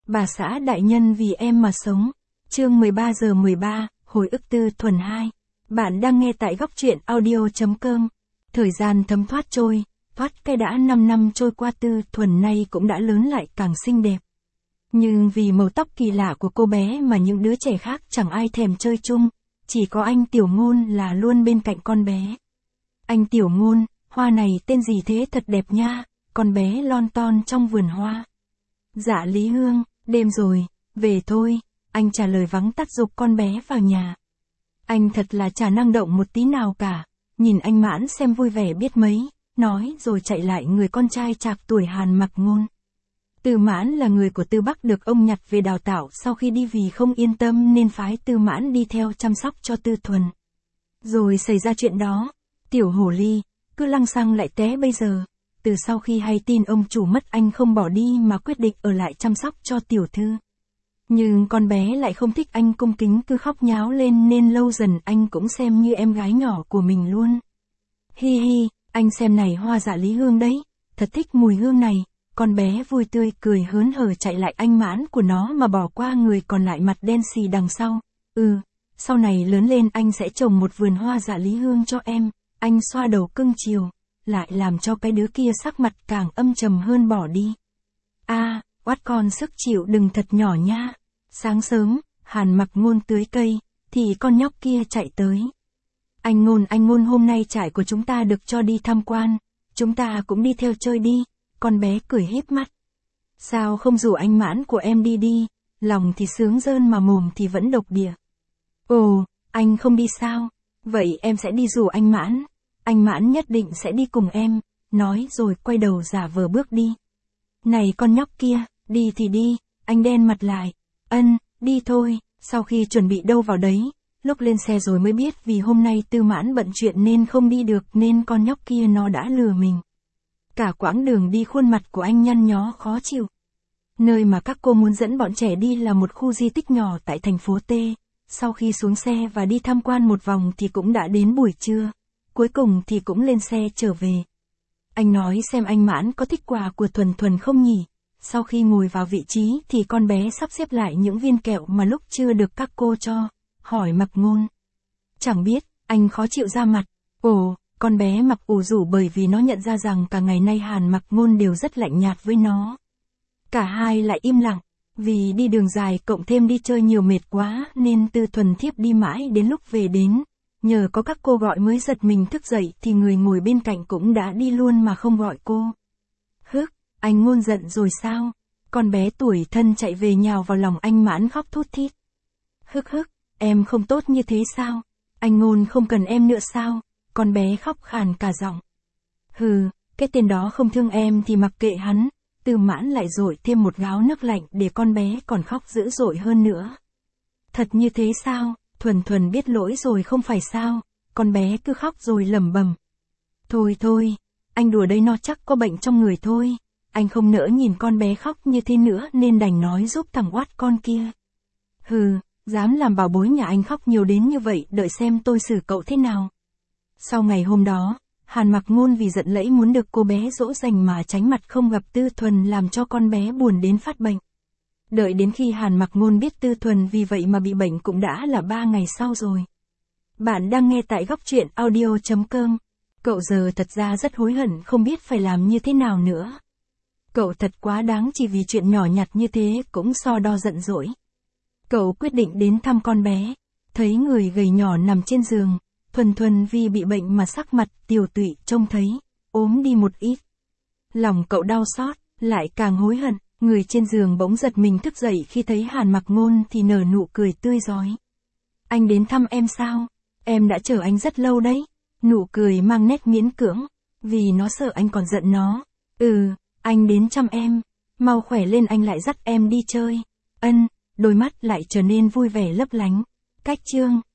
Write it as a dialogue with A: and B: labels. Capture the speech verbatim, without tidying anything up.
A: Bà xã đại nhân vì em mà sống. Chương mười ba giờ mười ba, hồi ức Tư Thuần hai. Bạn đang nghe tại góc truyện audio.com. Thời gian thấm thoát trôi, thoát cái đã năm năm trôi qua, Tư Thuần nay cũng đã lớn lại càng xinh đẹp. Nhưng vì màu tóc kỳ lạ của cô bé mà những đứa trẻ khác chẳng ai thèm chơi chung, chỉ có anh Tiểu Ngôn là luôn bên cạnh con bé. Anh Tiểu Ngôn, hoa này tên gì thế, thật đẹp nha, con bé lon ton trong vườn hoa. Dạ Lý Hương, đêm rồi, về thôi, anh trả lời vắng tắt giục con bé vào nhà. Anh thật là chả năng động một tí nào cả, nhìn anh Mãn xem vui vẻ biết mấy, nói rồi chạy lại người con trai trạc tuổi Hàn Mặc Ngôn. Tư Mãn là người của Tư Bắc được ông nhặt về đào tạo sau khi đi vì không yên tâm nên phái Tư Mãn đi theo chăm sóc cho Tư Thuần. Rồi xảy ra chuyện đó, tiểu hồ ly, cứ lăng xăng lại té bây giờ. Từ sau khi hay tin ông chủ mất anh không bỏ đi mà quyết định ở lại chăm sóc cho tiểu thư. Nhưng con bé lại không thích anh cung kính, cứ khóc nháo lên nên lâu dần anh cũng xem như em gái nhỏ của mình luôn. Hi hi, anh xem này, hoa dạ Lý Hương đấy, thật thích mùi hương này. Con bé vui tươi cười hớn hở chạy lại anh Mãn của nó mà bỏ qua người còn lại mặt đen xì đằng sau. Ừ, sau này lớn lên anh sẽ trồng một vườn hoa dạ Lý Hương cho em. Anh xoa đầu cưng chiều, lại làm cho cái đứa kia sắc mặt càng âm trầm hơn bỏ đi. A, à, oát con sức chịu đừng thật nhỏ nha. Sáng sớm, Hàn Mặc Ngôn tưới cây, thì con nhóc kia chạy tới. Anh Ngôn, anh Ngôn, hôm nay trại của chúng ta được cho đi tham quan, chúng ta cũng đi theo chơi đi. Con bé cười híp mắt. Sao không rủ anh Mãn của em đi đi, lòng thì sướng rơn mà mồm thì vẫn độc địa. Ồ, anh không đi sao? Vậy em sẽ đi rủ anh Mãn. Anh Mãn nhất định sẽ đi cùng em, nói rồi quay đầu giả vờ bước đi. Này con nhóc kia, đi thì đi, anh đen mặt lại. Ân, đi thôi, sau khi chuẩn bị đâu vào đấy, lúc lên xe rồi mới biết vì hôm nay Tư Mãn bận chuyện nên không đi được nên con nhóc kia nó đã lừa mình. Cả quãng đường đi khuôn mặt của anh nhăn nhó khó chịu. Nơi mà các cô muốn dẫn bọn trẻ đi là một khu di tích nhỏ tại thành phố T. Sau khi xuống xe và đi tham quan một vòng thì cũng đã đến buổi trưa. Cuối cùng thì cũng lên xe trở về. Anh nói xem anh Mãn có thích quà của Thuần Thuần không nhỉ? Sau khi ngồi vào vị trí thì con bé sắp xếp lại những viên kẹo mà lúc chưa được các cô cho. Hỏi Mặc Ngôn. Chẳng biết, anh khó chịu ra mặt. Ồ, con bé Mặc ủ rủ bởi vì nó nhận ra rằng cả ngày nay Hàn Mặc Ngôn đều rất lạnh nhạt với nó. Cả hai lại im lặng, vì đi đường dài cộng thêm đi chơi nhiều mệt quá nên Tư Thuần thiếp đi mãi đến lúc về đến. Nhờ có các cô gọi mới giật mình thức dậy thì người ngồi bên cạnh cũng đã đi luôn mà không gọi cô. Hức, anh Ngôn giận rồi sao? Con bé tuổi thân chạy về nhào vào lòng anh Mãn khóc thút thít. Hức hức, em không tốt như thế sao? Anh Ngôn không cần em nữa sao? Con bé khóc khàn cả giọng. Hừ, cái tên đó không thương em thì mặc kệ hắn. Tư Mãn lại dội thêm một gáo nước lạnh để con bé còn khóc dữ dội hơn nữa. Thật như thế sao? Thuần Thuần biết lỗi rồi không phải sao? Con bé cứ khóc rồi lẩm bẩm. Thôi thôi, anh đùa đây, nó chắc có bệnh trong người thôi. Anh không nỡ nhìn con bé khóc như thế nữa nên đành nói giúp thằng oát con kia. Hừ, dám làm bảo bối nhà anh khóc nhiều đến như vậy, đợi xem tôi xử cậu thế nào. Sau ngày hôm đó, Hàn Mặc Ngôn vì giận lẫy muốn được cô bé dỗ dành mà tránh mặt không gặp Tư Thuần làm cho con bé buồn đến phát bệnh. Đợi đến khi Hàn Mặc Ngôn biết Tư Thuần vì vậy mà bị bệnh cũng đã là ba ngày sau rồi. Bạn đang nghe tại góc truyện audio.com. Cậu giờ thật ra rất hối hận không biết phải làm như thế nào nữa. Cậu thật quá đáng chỉ vì chuyện nhỏ nhặt như thế cũng so đo giận dỗi. Cậu quyết định đến thăm con bé, thấy người gầy nhỏ nằm trên giường. Thuần Thuần vì bị bệnh mà sắc mặt tiều tụy trông thấy, ốm đi một ít. Lòng cậu đau xót, lại càng hối hận, người trên giường bỗng giật mình thức dậy khi thấy Hàn Mặc Ngôn thì nở nụ cười tươi rói. Anh đến thăm em sao? Em đã chờ anh rất lâu đấy. Nụ cười mang nét miễn cưỡng, vì nó sợ anh còn giận nó. Ừ, anh đến chăm em, mau khỏe lên anh lại dắt em đi chơi. Ân, đôi mắt lại trở nên vui vẻ lấp lánh. Cách chương